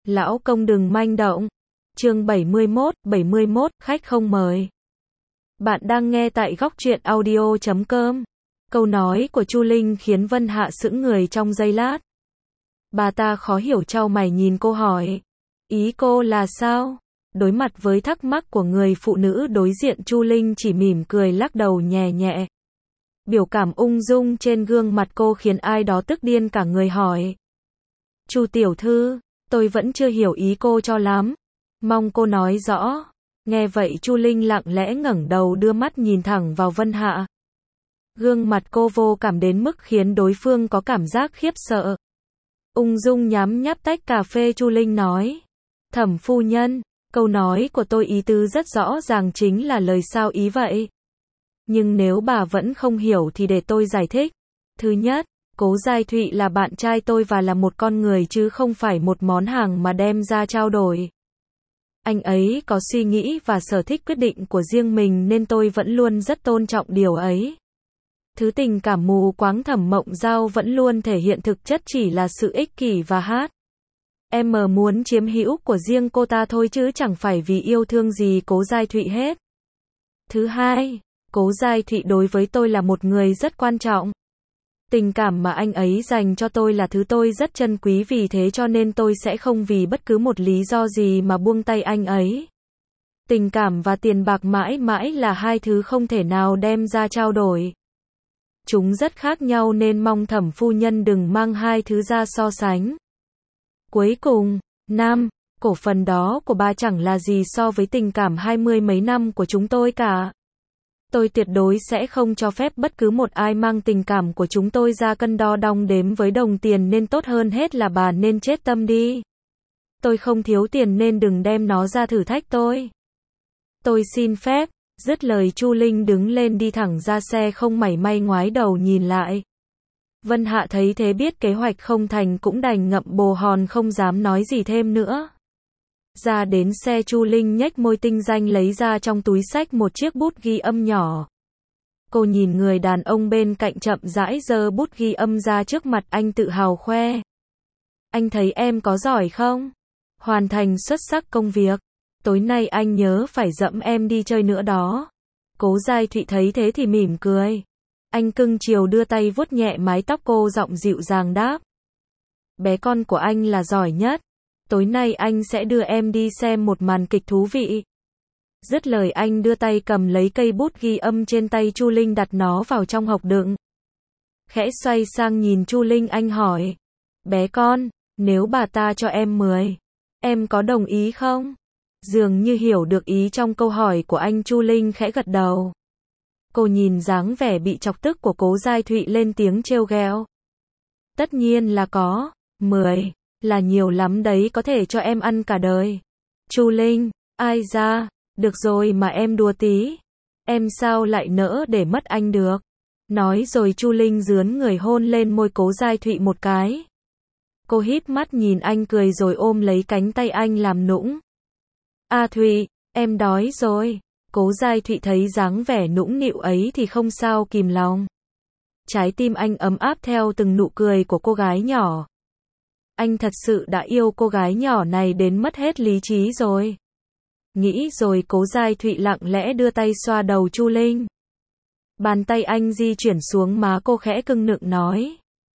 Lão công đừng manh động. Chương 71, khách không mời. Bạn đang nghe tại góc truyện audio.com. Câu nói của Chu Linh khiến Vân Hạ sững người trong giây lát. Bà ta khó hiểu chau mày nhìn cô hỏi. Ý cô là sao? Đối mặt với thắc mắc của người phụ nữ đối diện, Chu Linh chỉ mỉm cười lắc đầu nhẹ nhẹ. Biểu cảm ung dung trên gương mặt cô khiến ai đó tức điên cả người hỏi. Chu tiểu thư, tôi vẫn chưa hiểu ý cô cho lắm. Mong cô nói rõ. Nghe vậy Chu Linh lặng lẽ ngẩng đầu đưa mắt nhìn thẳng vào Vân Hạ. Gương mặt cô vô cảm đến mức khiến đối phương có cảm giác khiếp sợ. Ung dung nhắm nháp tách cà phê, Chu Linh nói. Thẩm phu nhân, câu nói của tôi ý tứ rất rõ ràng, chính là lời sao ý vậy. Nhưng nếu bà vẫn không hiểu thì để tôi giải thích. Thứ nhất, Cố Giai Thụy là bạn trai tôi và là một con người chứ không phải một món hàng mà đem ra trao đổi. Anh ấy có suy nghĩ và sở thích quyết định của riêng mình nên tôi vẫn luôn rất tôn trọng điều ấy. Thứ tình cảm mù quáng Thẩm Mộng Giao vẫn luôn thể hiện thực chất chỉ là sự ích kỷ và em muốn chiếm hữu của riêng cô ta thôi chứ chẳng phải vì yêu thương gì Cố Giai Thụy hết. Thứ hai, Cố Giai Thụy đối với tôi là một người rất quan trọng. Tình cảm mà anh ấy dành cho tôi là thứ tôi rất trân quý, vì thế cho nên tôi sẽ không vì bất cứ một lý do gì mà buông tay anh ấy. Tình cảm và tiền bạc mãi mãi là hai thứ không thể nào đem ra trao đổi. Chúng rất khác nhau nên mong Thẩm phu nhân đừng mang hai thứ ra so sánh. Cuối cùng, cổ phần đó của bà chẳng là gì so với tình cảm 20 mấy năm của chúng tôi cả. Tôi tuyệt đối sẽ không cho phép bất cứ một ai mang tình cảm của chúng tôi ra cân đo đong đếm với đồng tiền, nên tốt hơn hết là bà nên chết tâm đi. Tôi không thiếu tiền nên đừng đem nó ra thử thách tôi. Tôi xin phép. Dứt lời Chu Linh đứng lên đi thẳng ra xe, không mảy may ngoái đầu nhìn lại. Vân Hạ thấy thế biết kế hoạch không thành cũng đành ngậm bồ hòn không dám nói gì thêm nữa. Ra đến xe, Chu Linh nhếch môi tinh danh lấy ra trong túi xách một chiếc bút ghi âm nhỏ. Cô nhìn người đàn ông bên cạnh chậm rãi giơ bút ghi âm ra trước mặt anh, tự hào khoe. Anh thấy em có giỏi không? Hoàn thành xuất sắc công việc. Tối nay anh nhớ phải dẫm em đi chơi nữa đó. Cố Giai Thụy thấy thế thì mỉm cười. Anh cưng chiều đưa tay vuốt nhẹ mái tóc cô, giọng dịu dàng đáp. Bé con của anh là giỏi nhất. Tối nay anh sẽ đưa em đi xem một màn kịch thú vị. Dứt lời anh đưa tay cầm lấy cây bút ghi âm trên tay Chu Linh, đặt nó vào trong hộc đựng. Khẽ xoay sang nhìn Chu Linh, anh hỏi. Bé con, nếu bà ta cho em 10, em có đồng ý không? Dường như hiểu được ý trong câu hỏi của anh, Chu Linh khẽ gật đầu. Cô nhìn dáng vẻ bị chọc tức của Cố Giai Thụy lên tiếng trêu ghẹo. Tất nhiên là có. 10 là nhiều lắm đấy, có thể cho em ăn cả đời. Chu Linh, ai ra, được rồi mà em đùa tí. Em sao lại nỡ để mất anh được. Nói rồi Chu Linh rướn người hôn lên môi Cố Giai Thụy một cái. Cô híp mắt nhìn anh cười rồi ôm lấy cánh tay anh làm nũng. A Thụy, em đói rồi. Cố Giai Thụy thấy dáng vẻ nũng nịu ấy thì không sao kìm lòng. Trái tim anh ấm áp theo từng nụ cười của cô gái nhỏ. Anh thật sự đã yêu cô gái nhỏ này đến mất hết lý trí rồi. Nghĩ rồi Cố Giai Thụy lặng lẽ đưa tay xoa đầu Chu Linh. Bàn tay anh di chuyển xuống má cô, khẽ cưng nựng nói.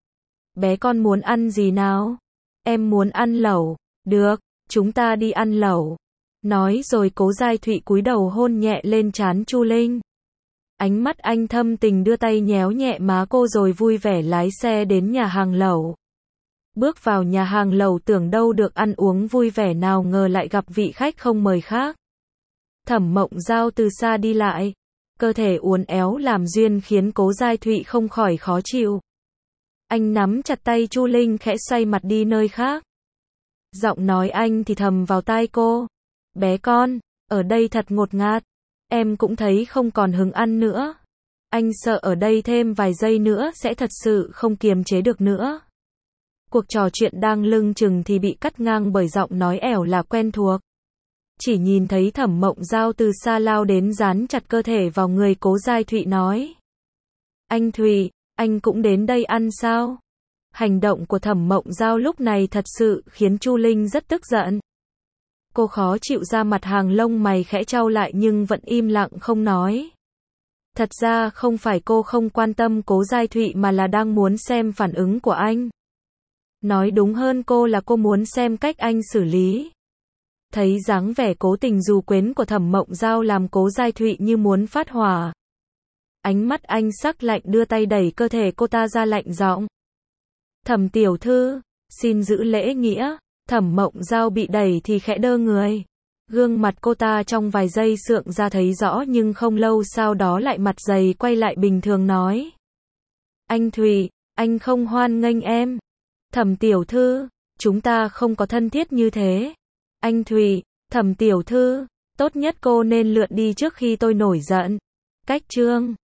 Bé con muốn ăn gì nào? Em muốn ăn lẩu. Được, chúng ta đi ăn lẩu. Nói rồi Cố Giai Thụy cúi đầu hôn nhẹ lên trán Chu Linh. Ánh mắt anh thâm tình đưa tay nhéo nhẹ má cô rồi vui vẻ lái xe đến nhà hàng lẩu. Bước vào nhà hàng lẩu tưởng đâu được ăn uống vui vẻ, nào ngờ lại gặp vị khách không mời khác. Thẩm Mộng Giao từ xa đi lại. Cơ thể uốn éo làm duyên khiến Cố Giai Thụy không khỏi khó chịu. Anh nắm chặt tay Chu Linh khẽ xoay mặt đi nơi khác. Giọng nói anh thì thầm vào tai cô. Bé con, ở đây thật ngột ngạt. Em cũng thấy không còn hứng ăn nữa. Anh sợ ở đây thêm vài giây nữa sẽ thật sự không kiềm chế được nữa. Cuộc trò chuyện đang lưng chừng thì bị cắt ngang bởi giọng nói ẻo là quen thuộc. Chỉ nhìn thấy Thẩm Mộng Giao từ xa lao đến dán chặt cơ thể vào người Cố Giai Thụy nói. Anh Thụy, anh cũng đến đây ăn sao? Hành động của Thẩm Mộng Giao lúc này thật sự khiến Chu Linh rất tức giận. Cô khó chịu ra mặt, hàng lông mày khẽ chau lại nhưng vẫn im lặng không nói. Thật ra không phải cô không quan tâm Cố Giai Thụy mà là đang muốn xem phản ứng của anh. Nói đúng hơn là cô muốn xem cách anh xử lý. Thấy dáng vẻ cố tình dù quến của Thẩm Mộng Giao làm Cố Giai Thụy như muốn phát hỏa. Ánh mắt anh sắc lạnh, đưa tay đẩy cơ thể cô ta ra, lạnh giọng. Thẩm tiểu thư, xin giữ lễ nghĩa. Thẩm Mộng Giao bị đẩy thì khẽ đơ người. Gương mặt cô ta trong vài giây sượng ra thấy rõ nhưng không lâu sau đó lại mặt dày quay lại bình thường nói. Anh Thụy, anh không hoan nghênh em. Thẩm tiểu thư, chúng ta không có thân thiết như thế. Anh Thụy, Thẩm tiểu thư, tốt nhất cô nên lượn đi trước khi tôi nổi giận. Cách chương